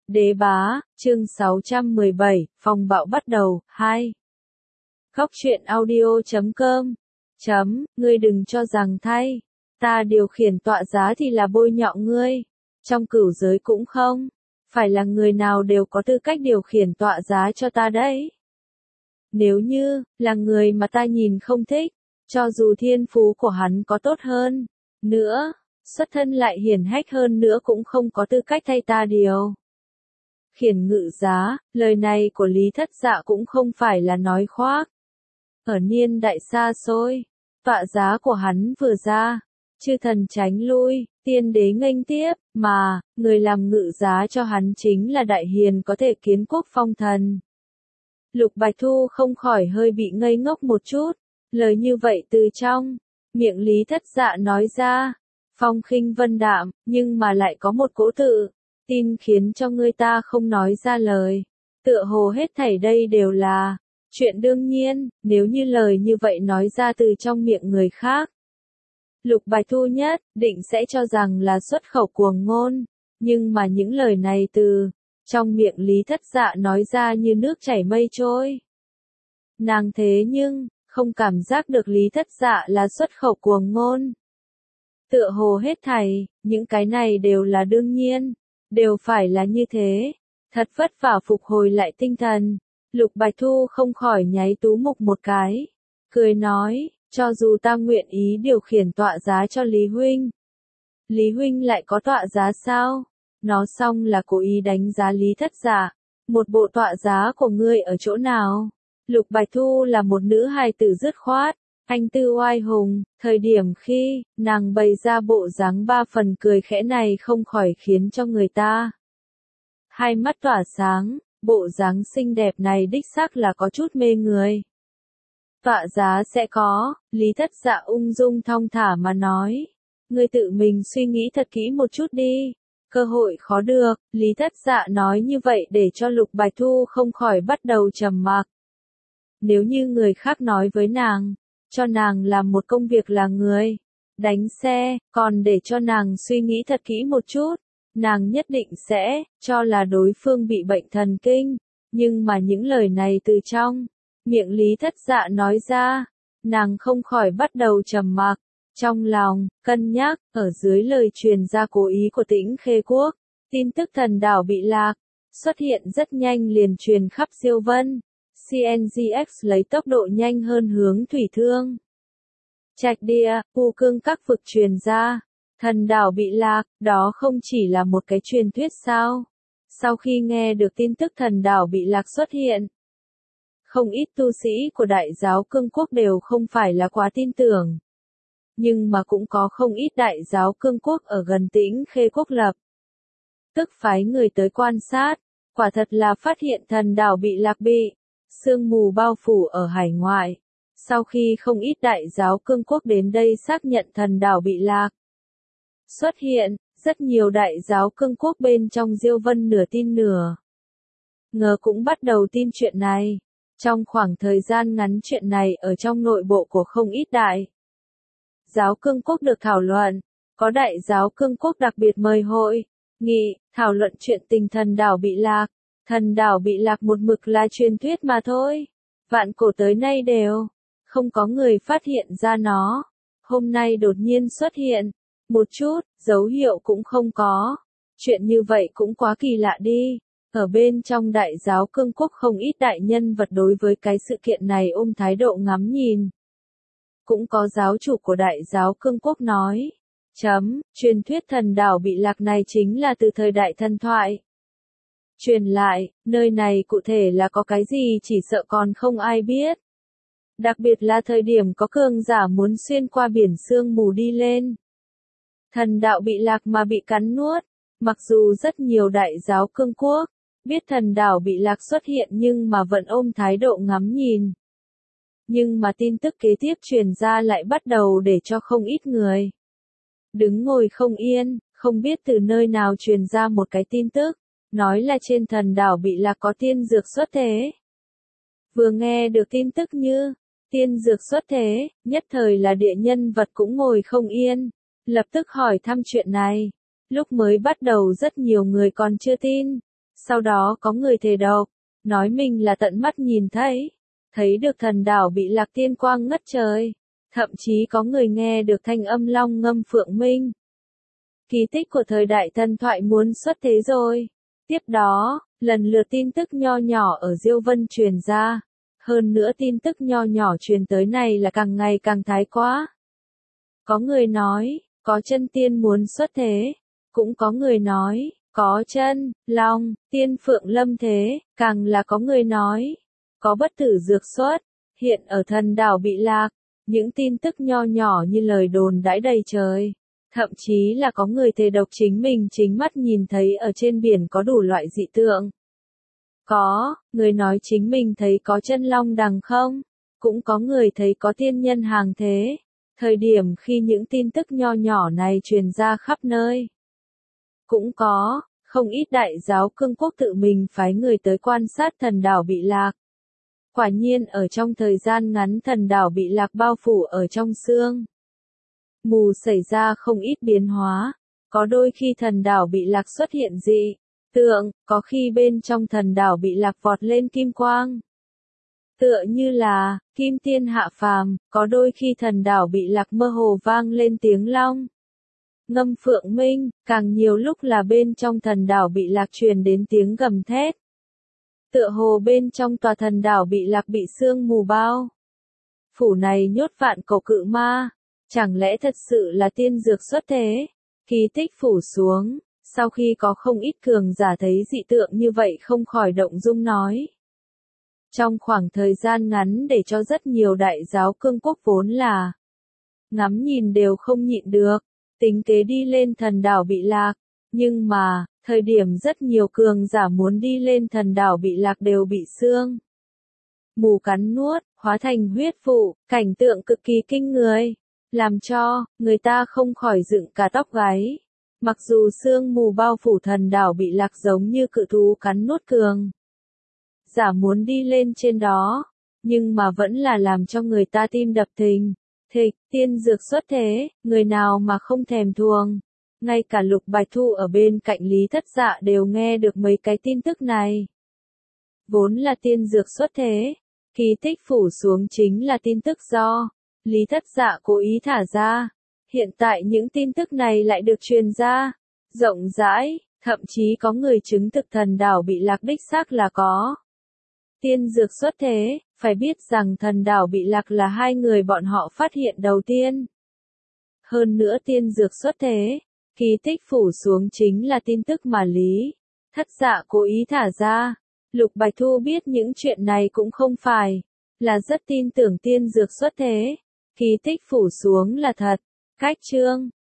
Đế bá, chương 617, phong bạo bắt đầu, 2. Góc truyện audio.com. Ngươi đừng cho rằng thay, ta điều khiển tọa giá thì là bôi nhọ ngươi. Trong cửu giới cũng không, phải là người nào đều có tư cách điều khiển tọa giá cho ta đấy. Nếu như, là người mà ta nhìn không thích, cho dù thiên phú của hắn có tốt hơn nữa, xuất thân lại hiển hách hơn nữa cũng không có tư cách thay ta điều khiển ngự giá. Lời này của Lý Thất Dạ cũng không phải là nói khoác. Ở niên đại xa xôi, tọa giá của hắn vừa ra, chư thần tránh lui, tiên đế nghênh tiếp, mà, người làm ngự giá cho hắn chính là đại hiền có thể kiến quốc phong thần. Lục Bạch Thu không khỏi hơi bị ngây ngốc một chút, lời như vậy từ trong miệng Lý Thất Dạ nói ra, phong khinh vân đạm, nhưng mà lại có một cỗ tự tin khiến cho người ta không nói ra lời. Tựa hồ hết thảy đây đều là chuyện đương nhiên, nếu như lời như vậy nói ra từ trong miệng người khác, Lục Bạch Thu nhất định sẽ cho rằng là xuất khẩu cuồng ngôn, nhưng mà những lời này từ trong miệng Lý Thất Dạ nói ra như nước chảy mây trôi. Nàng thế nhưng không cảm giác được Lý Thất Dạ là xuất khẩu cuồng ngôn. Tựa hồ hết thảy, những cái này đều là đương nhiên, đều phải là như thế. Thật vất vả phục hồi lại tinh thần, Lục Bạch Thu không khỏi nháy tú mục một cái, cười nói, cho dù ta nguyện ý điều khiển tọa giá cho Lý Huynh. Lý Huynh lại có tọa giá sao? Nó xong là cố ý đánh giá Lý Thất Dạ. Một bộ tọa giá của ngươi ở chỗ nào? Lục Bạch Thu là một nữ hài tử dứt khoát, anh tư oai hùng, thời điểm khi nàng bày ra bộ dáng ba phần cười khẽ này không khỏi khiến cho người ta hai mắt tỏa sáng, bộ dáng xinh đẹp này đích xác là có chút mê người. Tọa giá sẽ có, Lý Thất Dạ ung dung thong thả mà nói. Ngươi tự mình suy nghĩ thật kỹ một chút đi. Cơ hội khó được, Lý Thất Dạ nói như vậy để cho Lục Bạch Thu không khỏi bắt đầu trầm mặc. Nếu như người khác nói với nàng, cho nàng làm một công việc là người đánh xe, còn để cho nàng suy nghĩ thật kỹ một chút, nàng nhất định sẽ cho là đối phương bị bệnh thần kinh. Nhưng mà những lời này từ trong miệng Lý Thất Dạ nói ra, nàng không khỏi bắt đầu trầm mặc. Trong lòng, cân nhắc, ở dưới lời truyền ra cố ý của Tĩnh Khê Quốc, tin tức thần đảo bị lạc, xuất hiện rất nhanh liền truyền khắp siêu vân. CNGX lấy tốc độ nhanh hơn hướng thủy thương. Trạch Địa, U Cương các vực truyền ra, thần đảo bị lạc, đó không chỉ là một cái truyền thuyết sao? Sau khi nghe được tin tức thần đảo bị lạc xuất hiện, không ít tu sĩ của Đại giáo Cương Quốc đều không phải là quá tin tưởng. Nhưng mà cũng có không ít Đại giáo Cương Quốc ở gần Tĩnh Khê Quốc lập tức phái người tới quan sát, quả thật là phát hiện thần đảo bị lạc bị sương mù bao phủ ở hải ngoại. Sau khi không ít Đại giáo Cương Quốc đến đây xác nhận thần đảo bị lạc xuất hiện, rất nhiều Đại giáo Cương Quốc bên trong Diêu Vân nửa tin nửa ngờ cũng bắt đầu tin chuyện này. Trong khoảng thời gian ngắn chuyện này ở trong nội bộ của không ít Đại giáo Cương Quốc được thảo luận, có Đại giáo Cương Quốc đặc biệt mời hội nghị, thảo luận chuyện tình thần đảo bị lạc. Thần đảo bị lạc một mực là truyền thuyết mà thôi. Vạn cổ tới nay đều không có người phát hiện ra nó. Hôm nay đột nhiên xuất hiện, một chút, dấu hiệu cũng không có. Chuyện như vậy cũng quá kỳ lạ đi. Ở bên trong Đại giáo Cương Quốc không ít đại nhân vật đối với cái sự kiện này ôm thái độ ngắm nhìn. Cũng có giáo chủ của Đại giáo Cương Quốc nói, truyền thuyết thần đảo bị lạc này chính là từ thời đại thần thoại truyền lại, nơi này cụ thể là có cái gì chỉ sợ còn không ai biết. Đặc biệt là thời điểm có cường giả muốn xuyên qua biển sương mù đi lên. Thần đạo bị lạc mà bị cắn nuốt, mặc dù rất nhiều Đại giáo Cương Quốc biết thần đảo bị lạc xuất hiện nhưng mà vẫn ôm thái độ ngắm nhìn. Nhưng mà tin tức kế tiếp truyền ra lại bắt đầu để cho không ít người đứng ngồi không yên, không biết từ nơi nào truyền ra một cái tin tức, nói là trên thần đảo bị lạc có tiên dược xuất thế. Vừa nghe được tin tức như tiên dược xuất thế, nhất thời là địa nhân vật cũng ngồi không yên, lập tức hỏi thăm chuyện này. Lúc mới bắt đầu rất nhiều người còn chưa tin, Sau đó có người thề độc, nói mình là tận mắt nhìn thấy được thần đảo bị lạc tiên quang ngất trời. Thậm chí có người nghe được thanh âm long ngâm phượng minh. Kỳ tích của thời đại thần thoại muốn xuất thế rồi. Tiếp đó, lần lượt tin tức nho nhỏ ở Diêu Vân truyền ra. Hơn nữa tin tức nho nhỏ truyền tới này là càng ngày càng thái quá. Có người nói, có chân tiên muốn xuất thế. Cũng có người nói, có chân, long, tiên phượng lâm thế. Càng là có người nói, có bất tử dược xuất. Hiện ở thần đảo bị lạc. Những tin tức nho nhỏ như lời đồn đãi đầy trời. Thậm chí là có người thề độc chính mình chính mắt nhìn thấy ở trên biển có đủ loại dị tượng. Có, người nói chính mình thấy có chân long đằng không? Cũng có người thấy có tiên nhân hàng thế. Thời điểm khi những tin tức nho nhỏ này truyền ra khắp nơi. Cũng có, không ít đại giáo cương quốc tự mình phái người tới quan sát thần đảo bị lạc. Quả nhiên ở trong thời gian ngắn thần đảo bị lạc bao phủ ở trong sương mù xảy ra không ít biến hóa, có đôi khi thần đảo bị lạc xuất hiện dị tượng, có khi bên trong thần đảo bị lạc vọt lên kim quang. Tựa như là, kim tiên hạ phàm, có đôi khi thần đảo bị lạc mơ hồ vang lên tiếng long. Ngâm phượng minh, càng nhiều lúc là bên trong thần đảo bị lạc truyền đến tiếng gầm thét. Tựa hồ bên trong tòa thần đảo bị lạc bị sương mù bao. Phủ này nhốt vạn cổ cự ma. Chẳng lẽ thật sự là tiên dược xuất thế? Kỳ tích phủ xuống, sau khi có không ít cường giả thấy dị tượng như vậy không khỏi động dung nói. Trong khoảng thời gian ngắn để cho rất nhiều đại giáo cương quốc vốn là ngắm nhìn đều không nhịn được, tính kế đi lên thần đảo bị lạc. Nhưng mà, thời điểm rất nhiều cường giả muốn đi lên thần đảo bị lạc đều bị sương mù cắn nuốt, hóa thành huyết vụ, cảnh tượng cực kỳ kinh người. Làm cho, người ta không khỏi dựng cả tóc gáy. Mặc dù sương mù bao phủ thần đảo bị lạc giống như cự thú cắn nuốt cường giả muốn đi lên trên đó, nhưng mà vẫn là làm cho người ta tim đập thình thịch, tiên dược xuất thế, người nào mà không thèm thuồng. Ngay cả Lục Bạch Thu ở bên cạnh Lý Thất Dạ đều nghe được mấy cái tin tức này. Vốn là tiên dược xuất thế, kỳ tích phủ xuống chính là tin tức do Lý Thất Dạ cố ý thả ra. Hiện tại những tin tức này lại được truyền ra rộng rãi, thậm chí có người chứng thực thần đảo bị lạc đích xác là có tiên dược xuất thế. Phải biết rằng thần đảo bị lạc là hai người bọn họ phát hiện đầu tiên. Hơn nữa tiên dược xuất thế, kỳ tích phủ xuống chính là tin tức mà Lý Thất Dạ cố ý thả ra. Lục Bạch Thu biết những chuyện này cũng không phải là rất tin tưởng tiên dược xuất thế. Kỳ tích phủ xuống là thật. Cách chương